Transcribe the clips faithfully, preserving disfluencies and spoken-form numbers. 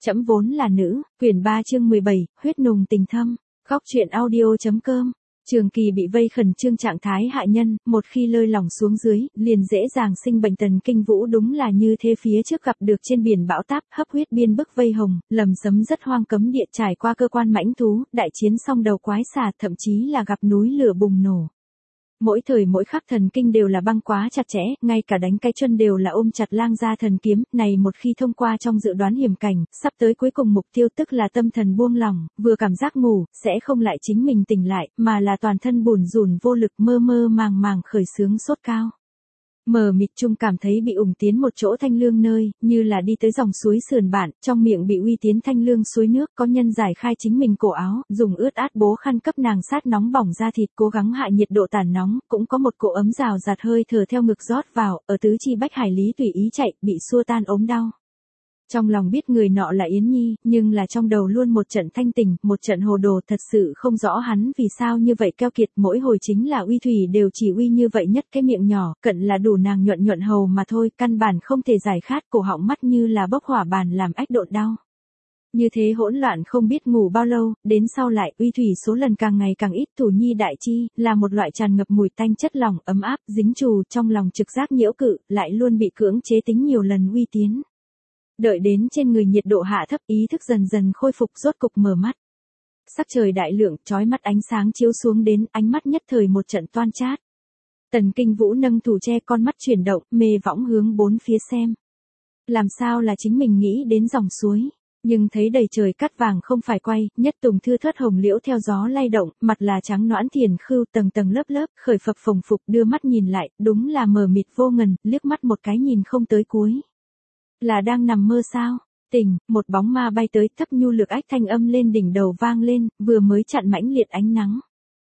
Trẫm vốn là nữ, quyển ba chương mười bảy, huyết nùng tình thâm. Góc truyện audio.com. Trường Kỳ bị vây khẩn trương trạng thái hạ nhân, một khi lơi lỏng xuống dưới, liền dễ dàng sinh bệnh. Tần Kinh Vũ đúng là như thế, phía trước gặp được trên biển bão táp, hấp huyết biên bức vây hồng, lầm sấm rất hoang cấm địa, trải qua cơ quan mãnh thú, đại chiến xong đầu quái xà, thậm chí là gặp núi lửa bùng nổ. Mỗi thời mỗi khắc thần kinh đều là băng quá chặt chẽ, ngay cả đánh cái chân đều là ôm chặt lang gia thần kiếm, này một khi thông qua trong dự đoán hiểm cảnh, sắp tới cuối cùng mục tiêu tức là tâm thần buông lỏng, vừa cảm giác ngủ, sẽ không lại chính mình tỉnh lại, mà là toàn thân bủn rủn vô lực, mơ mơ màng màng khởi sướng sốt cao. Mờ mịt chung cảm thấy bị ủng tiến một chỗ thanh lương nơi, như là đi tới dòng suối sườn bản, trong miệng bị uy tiến thanh lương suối nước, có nhân giải khai chính mình cổ áo, dùng ướt át bố khăn cấp nàng sát nóng bỏng da thịt, cố gắng hạ nhiệt độ tản nóng, cũng có một cỗ ấm rào rạt hơi thở theo ngực rót vào, ở tứ chi bách hải lý tùy ý chạy, bị xua tan ốm đau. Trong lòng biết người nọ là Yến Nhi, nhưng là trong đầu luôn một trận thanh tình, một trận hồ đồ, thật sự không rõ hắn vì sao như vậy keo kiệt, mỗi hồi chính là uy thủy đều chỉ uy như vậy nhất cái miệng nhỏ, cận là đủ nàng nhuận nhuận hầu mà thôi, căn bản không thể giải khát, cổ họng mắt như là bốc hỏa bàn làm ách độn đau. Như thế hỗn loạn không biết ngủ bao lâu, đến sau lại uy thủy số lần càng ngày càng ít, thủ nhi đại chi, là một loại tràn ngập mùi tanh chất lỏng ấm áp, dính trù trong lòng trực giác nhiễu cự, lại luôn bị cưỡng chế tính nhiều lần uy tiến. Đợi đến trên người nhiệt độ hạ thấp, ý thức dần dần khôi phục, rốt cục mở mắt. Sắc trời đại lượng, chói mắt ánh sáng chiếu xuống đến, ánh mắt nhất thời một trận toan chát. Tần Kinh Vũ nâng thủ che, con mắt chuyển động, mê võng hướng bốn phía xem. Làm sao là chính mình nghĩ đến dòng suối, nhưng thấy đầy trời cát vàng không phải quay, nhất tùng thưa thớt hồng liễu theo gió lay động, mặt là trắng nõn thiền khưu, tầng tầng lớp lớp, khởi phập phồng phục, đưa mắt nhìn lại, đúng là mờ mịt vô ngần, liếc mắt một cái nhìn không tới cuối. Là đang nằm mơ sao? Tỉnh, một bóng ma bay tới, thấp nhu lược ách thanh âm lên đỉnh đầu vang lên, vừa mới chặn mãnh liệt ánh nắng.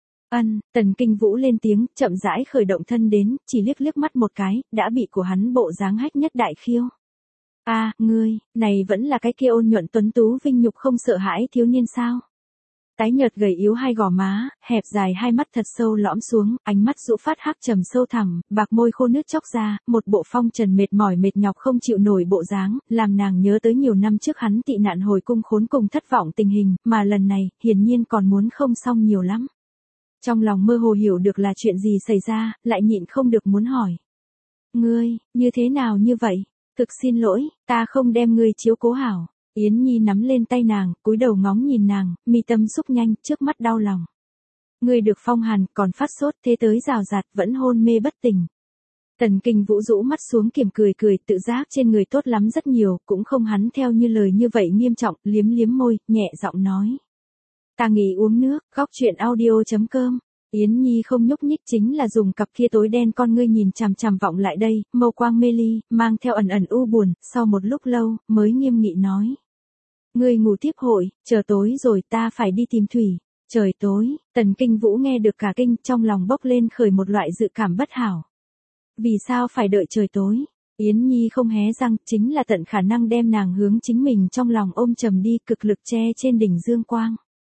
Ân, Tần Kinh Vũ lên tiếng, chậm rãi khởi động thân đến, chỉ liếc liếc mắt một cái, đã bị của hắn bộ dáng hách nhất đại khiêu. A, à, ngươi, này vẫn là cái kia ôn nhuận tuấn tú vinh nhục không sợ hãi thiếu niên sao? Tái nhợt gầy yếu hai gò má, hẹp dài hai mắt thật sâu lõm xuống, ánh mắt rũ phát hắc trầm sâu thẳm, bạc môi khô nước chóc ra, một bộ phong trần mệt mỏi mệt nhọc không chịu nổi bộ dáng, làm nàng nhớ tới nhiều năm trước hắn tị nạn hồi cung khốn cùng thất vọng tình hình, mà lần này, hiển nhiên còn muốn không xong nhiều lắm. Trong lòng mơ hồ hiểu được là chuyện gì xảy ra, lại nhịn không được muốn hỏi. Ngươi, như thế nào như vậy? Thực xin lỗi, ta không đem ngươi chiếu cố hảo. Yến Nhi nắm lên tay nàng, cúi đầu ngóng nhìn nàng, mi tâm xúc nhanh, trước mắt đau lòng. Ngươi được phong hàn, còn phát sốt, thế tới rào rạt, vẫn hôn mê bất tỉnh. Tần Kinh Vũ rũ mắt xuống kiềm cười cười, tự giác trên người tốt lắm rất nhiều, cũng không hắn theo như lời như vậy nghiêm trọng, liếm liếm môi, nhẹ giọng nói. Ta nghỉ uống nước, góc truyện audio.com. Yến Nhi không nhúc nhích, chính là dùng cặp kia tối đen con ngươi nhìn chằm chằm vọng lại đây, mâu quang mê ly, mang theo ẩn ẩn u buồn, sau một lúc lâu, mới nghiêm nghị nói. Ngươi ngủ tiếp hội, chờ tối rồi ta phải đi tìm thủy. Trời tối, Tần Kinh Vũ nghe được cả kinh, trong lòng bốc lên khởi một loại dự cảm bất hảo. Vì sao phải đợi trời tối? Yến Nhi không hé răng, chính là tận khả năng đem nàng hướng chính mình trong lòng ôm trầm đi, cực lực che trên đỉnh dương quang.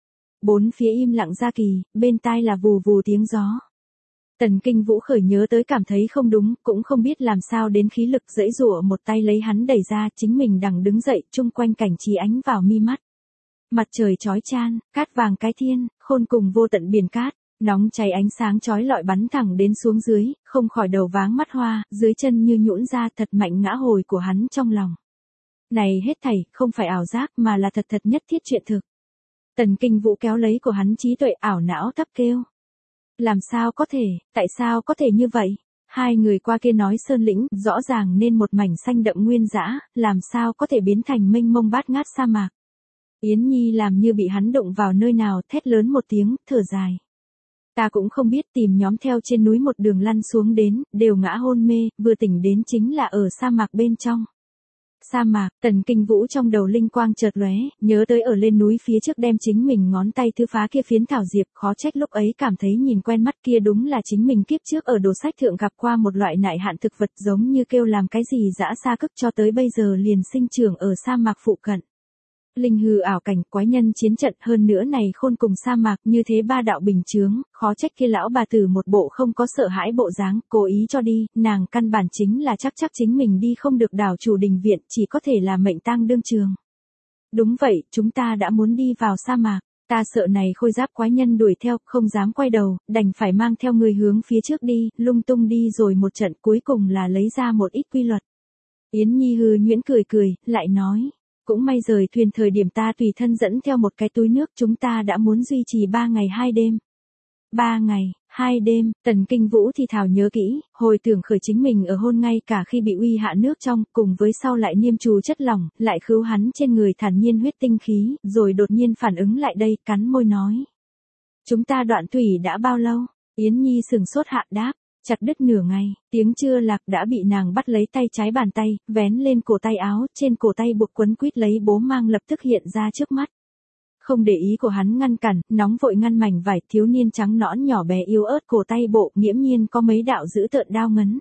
Bốn phía im lặng ra kỳ, bên tai là vù vù tiếng gió. Tần Kinh Vũ khởi nhớ tới cảm thấy không đúng, cũng không biết làm sao đến khí lực dãy rủa một tay lấy hắn đẩy ra, chính mình đằng đứng dậy, chung quanh cảnh trí ánh vào mi mắt. Mặt trời chói chan, cát vàng cái thiên, khôn cùng vô tận biển cát, nóng cháy ánh sáng chói lọi bắn thẳng đến xuống dưới, không khỏi đầu váng mắt hoa, dưới chân như nhũn ra thật mạnh ngã hồi của hắn trong lòng. Này hết thảy, không phải ảo giác mà là thật thật nhất thiết chuyện thực. Tần Kinh Vũ kéo lấy của hắn trí tuệ ảo não thấp kêu. Làm sao có thể, tại sao có thể như vậy? Hai người qua kia nói sơn lĩnh, rõ ràng nên một mảnh xanh đậm nguyên dã, làm sao có thể biến thành mênh mông bát ngát sa mạc? Yến Nhi làm như bị hắn đụng vào nơi nào, thét lớn một tiếng, thở dài. Ta cũng không biết, tìm nhóm theo trên núi một đường lăn xuống đến, đều ngã hôn mê, vừa tỉnh đến chính là ở sa mạc bên trong. Sa mạc, Tần Kinh Vũ trong đầu linh quang chợt lóe, nhớ tới ở lên núi phía trước đem chính mình ngón tay thư phá kia phiến thảo diệp, khó trách lúc ấy cảm thấy nhìn quen mắt, kia đúng là chính mình kiếp trước ở đồ sách thượng gặp qua một loại nại hạn thực vật, giống như kêu làm cái gì dã sa cức, cho tới bây giờ liền sinh trưởng ở sa mạc phụ cận. Linh hư ảo cảnh, quái nhân chiến trận, hơn nữa này khôn cùng sa mạc, như thế ba đạo bình chướng, khó trách kia lão bà tử một bộ không có sợ hãi bộ dáng, cố ý cho đi, nàng căn bản chính là chắc chắc chính mình đi không được đảo chủ đình viện, chỉ có thể là mệnh tang đương trường. Đúng vậy, chúng ta đã muốn đi vào sa mạc. Ta sợ này khôi giáp quái nhân đuổi theo, không dám quay đầu, đành phải mang theo người hướng phía trước đi, lung tung đi rồi một trận cuối cùng là lấy ra một ít quy luật. Yến Nhi hừ nhuyễn cười cười, lại nói. Cũng may rời thuyền thời điểm ta tùy thân dẫn theo một cái túi nước, chúng ta đã muốn duy trì ba ngày hai đêm. Ba ngày, hai đêm, Tần Kinh Vũ thì thào nhớ kỹ, hồi tưởng khởi chính mình ở hôn ngay cả khi bị uy hạ nước trong, cùng với sau lại niêm trù chất lỏng, lại khứu hắn trên người thản nhiên huyết tinh khí, rồi đột nhiên phản ứng lại đây, cắn môi nói. Chúng ta đoạn thủy đã bao lâu? Yến Nhi sừng sốt hạ đáp, chặt đứt nửa ngày, tiếng chưa lạc đã bị nàng bắt lấy tay trái bàn tay, vén lên cổ tay áo, trên cổ tay buộc quấn quýt lấy bố mang lập tức hiện ra trước mắt. Không để ý của hắn ngăn cản, nóng vội ngăn mảnh vải, thiếu niên trắng nõn nhỏ bé yếu ớt cổ tay bộ, nghiễm nhiên có mấy đạo dữ tợn đao ngấn.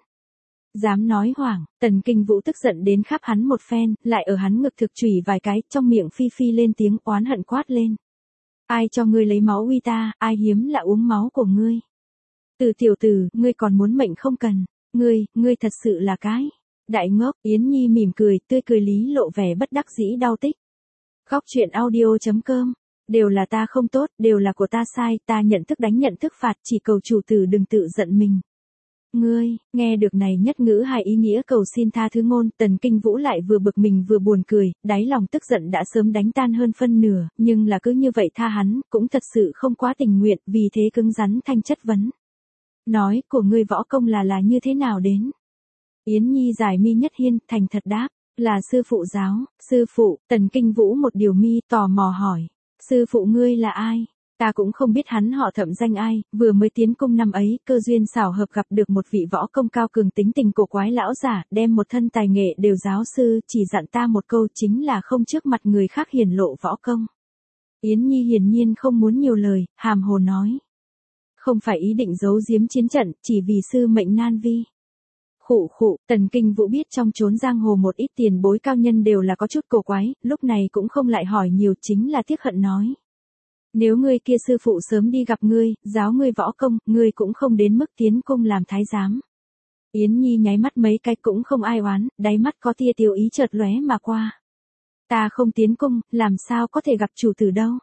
Dám nói hoảng, Tần Kinh Vũ tức giận đến khắp hắn một phen, lại ở hắn ngực thực chùy vài cái, trong miệng phi phi lên tiếng oán hận quát lên. Ai cho ngươi lấy máu uy ta, ai hiếm là uống máu của ngươi. Từ tiểu tử, ngươi còn muốn mệnh không cần, ngươi, ngươi thật sự là cái. Đại ngốc, Yến Nhi mỉm cười, tươi cười lý lộ vẻ bất đắc dĩ đau tích. Góc truyện audio.com, đều là ta không tốt, đều là của ta sai, ta nhận thức đánh nhận thức phạt, chỉ cầu chủ tử đừng tự giận mình. Ngươi, nghe được này nhất ngữ hai ý nghĩa cầu xin tha thứ ngôn, Tần Kinh Vũ lại vừa bực mình vừa buồn cười, đáy lòng tức giận đã sớm đánh tan hơn phân nửa, nhưng là cứ như vậy tha hắn, cũng thật sự không quá tình nguyện, vì thế cứng rắn thanh chất vấn. Nói, của ngươi võ công là là như thế nào đến? Yến Nhi giải mi nhất hiên, thành thật đáp. Là sư phụ giáo, sư phụ, Tần Kinh Vũ một điều mi tò mò hỏi, sư phụ ngươi là ai? Ta cũng không biết hắn họ thậm danh ai, vừa mới tiến cung năm ấy, cơ duyên xảo hợp gặp được một vị võ công cao cường tính tình cổ quái lão giả, đem một thân tài nghệ đều giáo sư, chỉ dặn ta một câu chính là không trước mặt người khác hiển lộ võ công. Yến Nhi hiển nhiên không muốn nhiều lời, hàm hồ nói. Không phải ý định giấu giếm chiến trận, chỉ vì sư mệnh nan vi. Khụ khụ, Tần Kinh Vũ biết trong chốn giang hồ một ít tiền bối cao nhân đều là có chút cổ quái, lúc này cũng không lại hỏi nhiều, chính là tiếc hận nói. Nếu ngươi kia sư phụ sớm đi gặp ngươi, giáo ngươi võ công, ngươi cũng không đến mức tiến cung làm thái giám. Yến Nhi nháy mắt mấy cái cũng không ai oán, đáy mắt có tia tiêu ý chợt lóe mà qua. Ta không tiến cung, làm sao có thể gặp chủ tử đâu.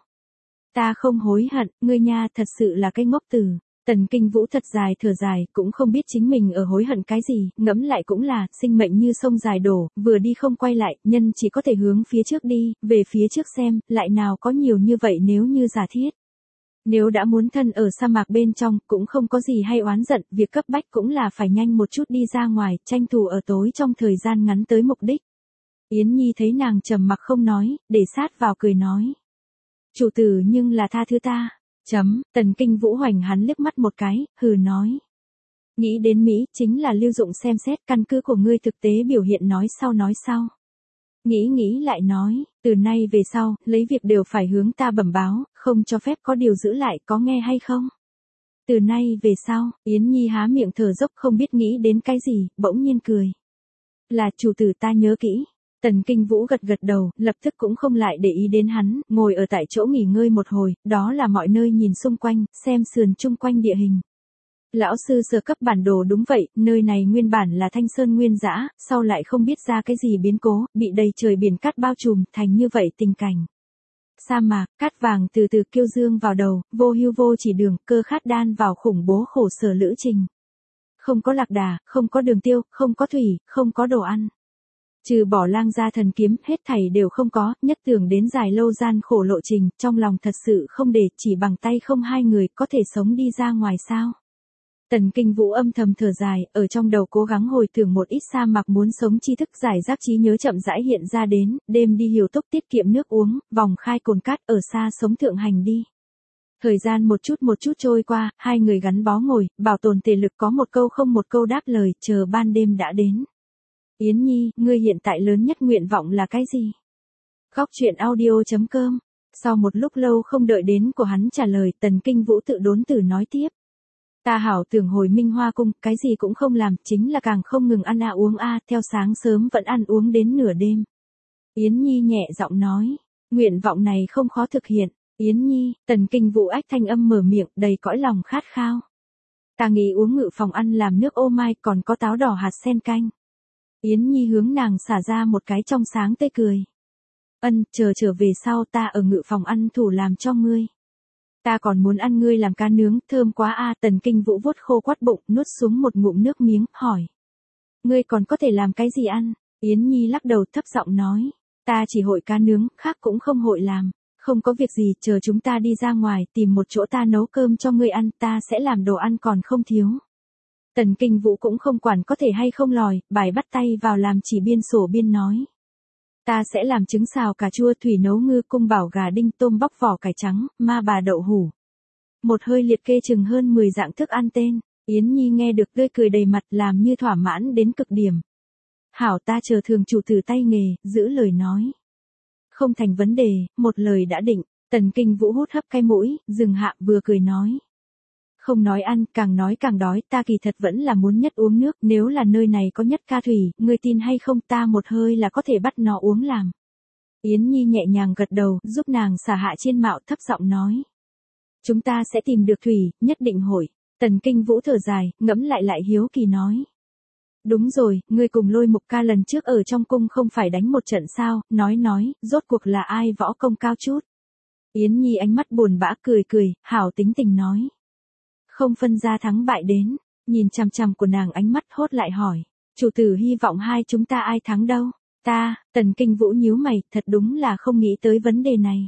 Ta không hối hận, ngươi nha thật sự là cái ngốc tử. Tần Kinh Vũ thật dài thở dài, cũng không biết chính mình ở hối hận cái gì, ngẫm lại cũng là, sinh mệnh như sông dài đổ, vừa đi không quay lại, nhân chỉ có thể hướng phía trước đi, về phía trước xem, lại nào có nhiều như vậy nếu như giả thiết. Nếu đã muốn thân ở sa mạc bên trong, cũng không có gì hay oán giận, việc cấp bách cũng là phải nhanh một chút đi ra ngoài, tranh thủ ở tối trong thời gian ngắn tới mục đích. Yến Nhi thấy nàng trầm mặc không nói, để sát vào cười nói. Chủ tử nhưng là tha thứ ta. Chấm, Tần Kinh Vũ hoành hắn liếc mắt một cái, hừ nói. Nghĩ đến Mỹ, chính là lưu dụng xem xét căn cứ của ngươi thực tế biểu hiện nói sau nói sau. Nghĩ nghĩ lại nói, từ nay về sau, lấy việc đều phải hướng ta bẩm báo, không cho phép có điều giữ lại, có nghe hay không? Từ nay về sau, Yến Nhi há miệng thở dốc không biết nghĩ đến cái gì, bỗng nhiên cười. Là chủ tử ta nhớ kỹ. Tần Kinh Vũ gật gật đầu, lập tức cũng không lại để ý đến hắn, ngồi ở tại chỗ nghỉ ngơi một hồi, đó là mọi nơi nhìn xung quanh, xem sườn chung quanh địa hình. Lão sư sơ cấp bản đồ đúng vậy, nơi này nguyên bản là thanh sơn nguyên dã, sau lại không biết ra cái gì biến cố, bị đầy trời biển cát bao trùm, thành như vậy tình cảnh. Sa mạc, cát vàng từ từ kiêu dương vào đầu, vô hưu vô chỉ đường, cơ khát đan vào khủng bố khổ sở lữ trình. Không có lạc đà, không có đường tiêu, không có thủy, không có đồ ăn. Trừ bỏ lang gia thần kiếm, hết thảy đều không có, nhất tưởng đến dài lâu gian khổ lộ trình, trong lòng thật sự không để, chỉ bằng tay không hai người có thể sống đi ra ngoài sao. Tần Kinh Vũ âm thầm thở dài, ở trong đầu cố gắng hồi tưởng một ít sa mạc muốn sống tri thức giải rác trí nhớ chậm rãi hiện ra đến, đêm đi hiểu tốc tiết kiệm nước uống, vòng khai cồn cát ở xa sống thượng hành đi. Thời gian một chút một chút trôi qua, hai người gắn bó ngồi, bảo tồn thể lực có một câu không một câu đáp lời, chờ ban đêm đã đến. Yến Nhi, ngươi hiện tại lớn nhất nguyện vọng là cái gì? Góc truyện audio.com. Sau một lúc lâu không đợi đến của hắn trả lời, Tần Kinh Vũ tự đốn tử nói tiếp. Ta hảo tưởng hồi Minh Hoa cung, cái gì cũng không làm, chính là càng không ngừng ăn à uống a, à, theo sáng sớm vẫn ăn uống đến nửa đêm. Yến Nhi nhẹ giọng nói, nguyện vọng này không khó thực hiện. Yến Nhi, Tần Kinh Vũ ách thanh âm mở miệng, đầy cõi lòng khát khao. Ta nghĩ uống ngự phòng ăn làm nước ô mai, còn có táo đỏ hạt sen canh. Yến Nhi hướng nàng xả ra một cái trong sáng tươi cười. Ân, chờ trở về sau ta ở ngự phòng ăn thủ làm cho ngươi. Ta còn muốn ăn ngươi làm cá nướng, thơm quá a. Tần Kinh Vũ vuốt khô quắt bụng, nuốt xuống một ngụm nước miếng, hỏi. Ngươi còn có thể làm cái gì ăn? Yến Nhi lắc đầu thấp giọng nói. Ta chỉ hội cá nướng, khác cũng không hội làm. Không có việc gì, chờ chúng ta đi ra ngoài, tìm một chỗ ta nấu cơm cho ngươi ăn, ta sẽ làm đồ ăn còn không thiếu. Tần Kinh Vũ cũng không quản có thể hay không lòi, bài bắt tay vào làm chỉ biên sổ biên nói. Ta sẽ làm trứng xào cà chua, thủy nấu ngư, cung bảo gà đinh, tôm bóc vỏ cải trắng, ma bà đậu hủ. Một hơi liệt kê chừng hơn mười dạng thức ăn tên. Yến Nhi nghe được tươi cười đầy mặt, làm như thỏa mãn đến cực điểm. Hảo, ta chờ thường chủ từ tay nghề, giữ lời nói. Không thành vấn đề, một lời đã định. Tần Kinh Vũ hút hấp cái mũi, dừng hạ vừa cười nói. Không nói ăn, càng nói càng đói, ta kỳ thật vẫn là muốn nhất uống nước, nếu là nơi này có nhất ca thủy, ngươi tin hay không, ta một hơi là có thể bắt nó uống làm. Yến Nhi nhẹ nhàng gật đầu, giúp nàng xả hạ chiên mạo, thấp giọng nói. Chúng ta sẽ tìm được thủy, nhất định hội. Tần Kinh Vũ thở dài, ngẫm lại lại hiếu kỳ nói. Đúng rồi, ngươi cùng Lôi Mục ca lần trước ở trong cung không phải đánh một trận sao, nói nói, rốt cuộc là ai võ công cao chút. Yến Nhi ánh mắt buồn bã cười cười, hảo tính tình nói. Không phân ra thắng bại đến, nhìn chằm chằm của nàng ánh mắt hốt lại hỏi. Chủ tử hy vọng hai chúng ta ai thắng đâu? Ta, Tần Kinh Vũ nhíu mày, thật đúng là không nghĩ tới vấn đề này.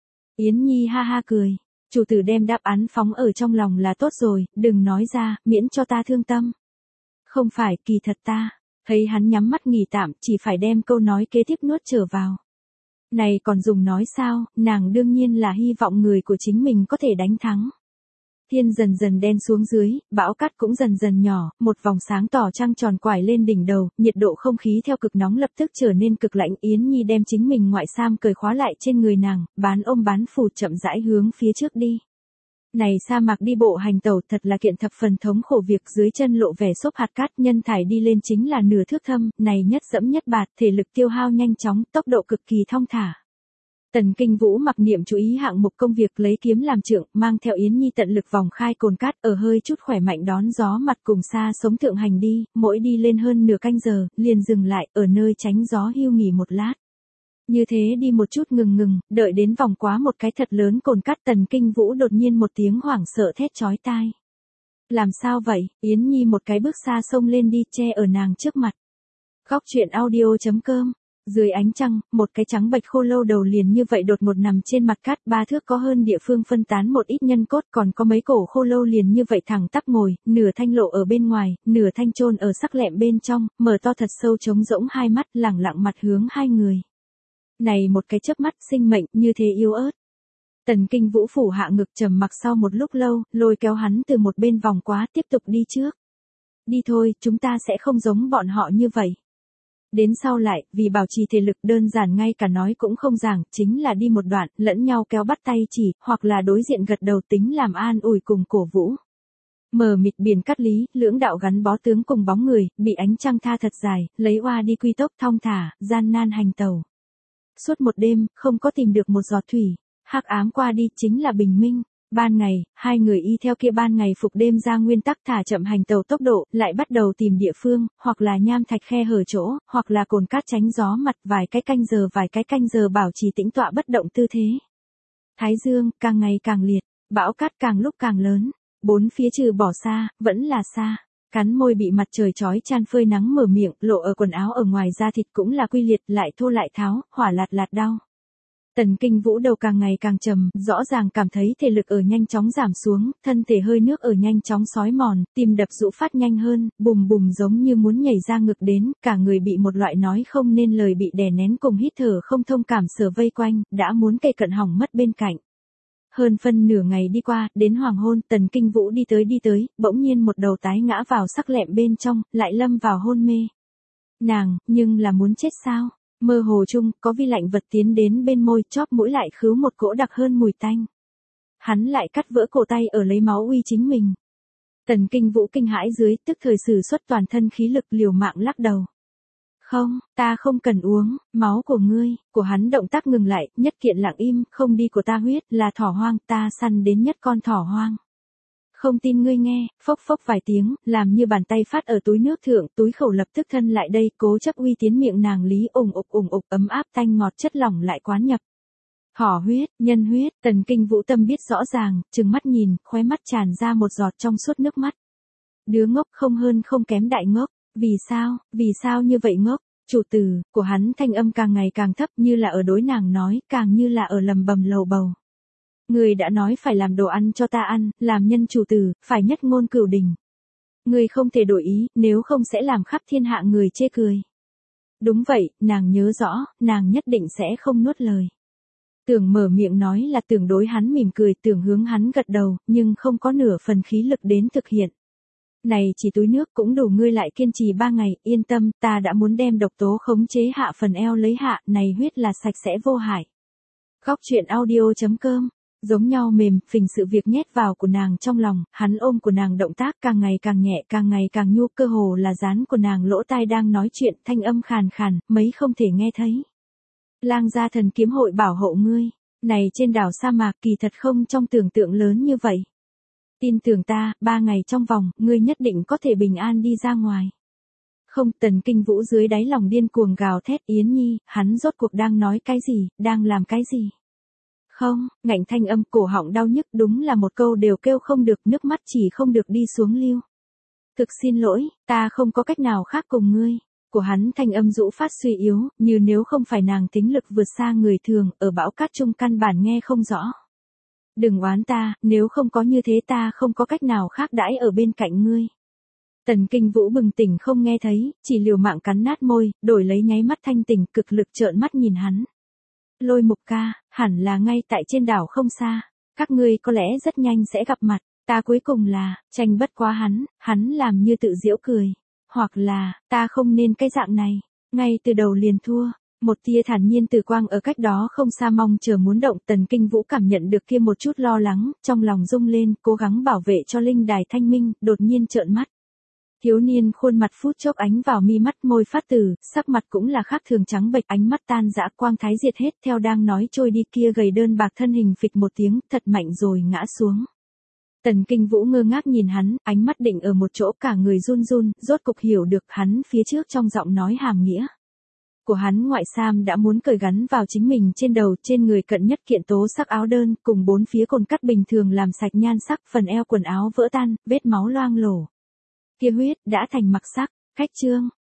Yến Nhi ha ha cười. Chủ tử đem đáp án phóng ở trong lòng là tốt rồi, đừng nói ra, miễn cho ta thương tâm. Không phải, kỳ thật ta, thấy hắn nhắm mắt nghỉ tạm, chỉ phải đem câu nói kế tiếp nuốt trở vào. Này còn dùng nói sao, nàng đương nhiên là hy vọng người của chính mình có thể đánh thắng. Thiên dần dần đen xuống dưới, bão cát cũng dần dần nhỏ, một vòng sáng tỏ trăng tròn quải lên đỉnh đầu, nhiệt độ không khí theo cực nóng lập tức trở nên cực lạnh. Yến Nhi đem chính mình ngoại sam cởi khóa lại trên người nàng, bán ôm bán phủ chậm rãi hướng phía trước đi. Này sa mạc đi bộ hành tẩu thật là kiện thập phần thống khổ việc, dưới chân lộ vẻ xốp hạt cát, nhân thải đi lên chính là nửa thước thâm, này nhất dẫm nhất bạt, thể lực tiêu hao nhanh chóng, tốc độ cực kỳ thong thả. Tần Kinh Vũ mặc niệm chú ý hạng mục công việc, lấy kiếm làm trượng, mang theo Yến Nhi tận lực vòng khai cồn cát, ở hơi chút khỏe mạnh đón gió mặt cùng xa sống thượng hành đi, mỗi đi lên hơn nửa canh giờ, liền dừng lại, ở nơi tránh gió hưu nghỉ một lát. Như thế đi một chút ngừng ngừng, đợi đến vòng quá một cái thật lớn cồn cát, Tần Kinh Vũ đột nhiên một tiếng hoảng sợ thét chói tai. Làm sao vậy? Yến Nhi một cái bước xa xông lên đi, che ở nàng trước mặt. Góc truyện audio chấm com. Dưới ánh trăng, một cái trắng bệch khô lâu đầu liền như vậy đột ngột nằm trên mặt cát, ba thước có hơn địa phương phân tán một ít nhân cốt, còn có mấy cổ khô lâu liền như vậy thẳng tắp ngồi, nửa thanh lộ ở bên ngoài, nửa thanh chôn ở sắc lẹm bên trong, mở to thật sâu trống rỗng hai mắt, lẳng lặng mặt hướng hai người. Này một cái chớp mắt, sinh mệnh như thế yếu ớt. Tần Kinh Vũ phủ hạ ngực trầm mặc sau một lúc lâu, lôi kéo hắn từ một bên vòng quá, tiếp tục đi trước. Đi thôi, chúng ta sẽ không giống bọn họ như vậy. Đến sau lại, vì bảo trì thể lực đơn giản ngay cả nói cũng không giảng, chính là đi một đoạn, lẫn nhau kéo bắt tay chỉ, hoặc là đối diện gật đầu tính làm an ủi cùng cổ vũ. Mờ mịt biển cát lý, lưỡng đạo gắn bó tướng cùng bóng người, bị ánh trăng tha thật dài, lấy oa đi quy tốc thong thả, gian nan hành tàu. Suốt một đêm, không có tìm được một giọt thủy, hắc ám qua đi chính là bình minh. Ban ngày, hai người y theo kia ban ngày phục đêm ra nguyên tắc thả chậm hành tàu tốc độ, lại bắt đầu tìm địa phương, hoặc là nham thạch khe hở chỗ, hoặc là cồn cát tránh gió mặt, vài cái canh giờ vài cái canh giờ bảo trì tĩnh tọa bất động tư thế. Thái dương, càng ngày càng liệt, bão cát càng lúc càng lớn, bốn phía trừ bỏ xa, vẫn là xa. Cắn môi bị mặt trời chói chan phơi nắng mở miệng, lộ ở quần áo ở ngoài da thịt cũng là quy liệt, lại thô lại tháo, hỏa lạt lạt đau. Tần Kinh Vũ đầu càng ngày càng trầm, rõ ràng cảm thấy thể lực ở nhanh chóng giảm xuống, thân thể hơi nước ở nhanh chóng xói mòn, tim đập rũ phát nhanh hơn, bùm bùm giống như muốn nhảy ra ngực đến, cả người bị một loại nói không nên lời bị đè nén cùng hít thở không thông cảm sở vây quanh, đã muốn kề cận hỏng mất bên cạnh. Hơn phân nửa ngày đi qua, đến hoàng hôn, Tần Kinh Vũ đi tới đi tới, bỗng nhiên một đầu tái ngã vào sắc lẹm bên trong, lại lâm vào hôn mê. Nàng, nhưng là muốn chết sao? Mơ hồ chung, có vi lạnh vật tiến đến bên môi, chóp mũi lại khứu một cỗ đặc hơn mùi tanh. Hắn lại cắt vỡ cổ tay ở lấy máu uy chính mình. Tần Kinh Vũ kinh hãi dưới, tức thời sử xuất toàn thân khí lực liều mạng lắc đầu. Không, ta không cần uống, máu của ngươi, của hắn động tác ngừng lại, nhất kiện lặng im, không đi của ta huyết, là thỏ hoang, ta săn đến nhất con thỏ hoang. Không tin ngươi nghe, phốc phốc vài tiếng, làm như bàn tay phát ở túi nước thượng, túi khẩu lập tức thân lại đây, cố chấp uy tiến miệng nàng lý ủng ục ủng ục ấm áp tanh ngọt chất lỏng lại quán nhập. Hỏ huyết, nhân huyết, Tần Kinh Vũ tâm biết rõ ràng, trừng mắt nhìn, khóe mắt tràn ra một giọt trong suốt nước mắt. Đứa ngốc không hơn không kém đại ngốc, vì sao, vì sao như vậy ngốc? Chủ tử, của hắn thanh âm càng ngày càng thấp như là ở đối nàng nói, càng như là ở lầm bầm lầu bầu. Người đã nói phải làm đồ ăn cho ta ăn, làm nhân chủ tử, phải nhất ngôn cửu đình. Người không thể đổi ý, nếu không sẽ làm khắp thiên hạ người chê cười. Đúng vậy, nàng nhớ rõ, nàng nhất định sẽ không nuốt lời. Tưởng mở miệng nói là tưởng đối hắn mỉm cười, tưởng hướng hắn gật đầu, nhưng không có nửa phần khí lực đến thực hiện. Này chỉ túi nước cũng đủ ngươi lại kiên trì ba ngày, yên tâm, ta đã muốn đem độc tố khống chế hạ phần eo lấy hạ, này huyết là sạch sẽ vô hại. Góc truyện audio chấm com, giống nhau mềm, phình sự việc nhét vào của nàng trong lòng, hắn ôm của nàng động tác càng ngày càng nhẹ, càng ngày càng nhu, cơ hồ là dán của nàng lỗ tai đang nói chuyện, thanh âm khàn khàn, mấy không thể nghe thấy. Lang gia thần kiếm hội bảo hộ ngươi, này trên đảo sa mạc kỳ thật không trong tưởng tượng lớn như vậy. Tin tưởng ta, ba ngày trong vòng, ngươi nhất định có thể bình an đi ra ngoài. Không, Tần Kinh Vũ dưới đáy lòng điên cuồng gào thét Yến Nhi, hắn rốt cuộc đang nói cái gì, đang làm cái gì. Không, ngạnh thanh âm cổ họng đau nhức đúng là một câu đều kêu không được, nước mắt chỉ không được đi xuống lưu. Thực xin lỗi, ta không có cách nào khác cùng ngươi. Của hắn thanh âm rũ phát suy yếu, như nếu không phải nàng tính lực vượt xa người thường, ở bão cát trung căn bản nghe không rõ. Đừng oán ta, nếu không có như thế ta không có cách nào khác đãi ở bên cạnh ngươi. Tần Kinh Vũ bừng tỉnh không nghe thấy, chỉ liều mạng cắn nát môi, đổi lấy nháy mắt thanh tỉnh, cực lực trợn mắt nhìn hắn. Lôi Mục ca, hẳn là ngay tại trên đảo không xa, các ngươi có lẽ rất nhanh sẽ gặp mặt, ta cuối cùng là, tranh bất quá hắn, hắn làm như tự giễu cười. Hoặc là, ta không nên cái dạng này, ngay từ đầu liền thua. Một tia thản nhiên từ quang ở cách đó không xa mong chờ muốn động, Tần Kinh Vũ cảm nhận được kia một chút lo lắng, trong lòng rung lên, cố gắng bảo vệ cho linh đài thanh minh, đột nhiên trợn mắt. Thiếu niên khuôn mặt phút chốc ánh vào mi mắt, môi phát tử, sắc mặt cũng là khác thường trắng bệch, ánh mắt tan dã, quang thái diệt hết, theo đang nói trôi đi kia gầy đơn bạc thân hình phịch một tiếng, thật mạnh rồi ngã xuống. Tần Kinh Vũ ngơ ngác nhìn hắn, ánh mắt định ở một chỗ, cả người run run, rốt cục hiểu được hắn phía trước trong giọng nói hàm nghĩa. Của hắn ngoại sam đã muốn cởi gắn vào chính mình trên đầu, trên người cận nhất kiện tố sắc áo đơn, cùng bốn phía cồn cắt bình thường làm sạch nhan sắc, phần eo quần áo vỡ tan, vết máu loang lổ. Kia huyết, đã thành mặc sắc, khách trương,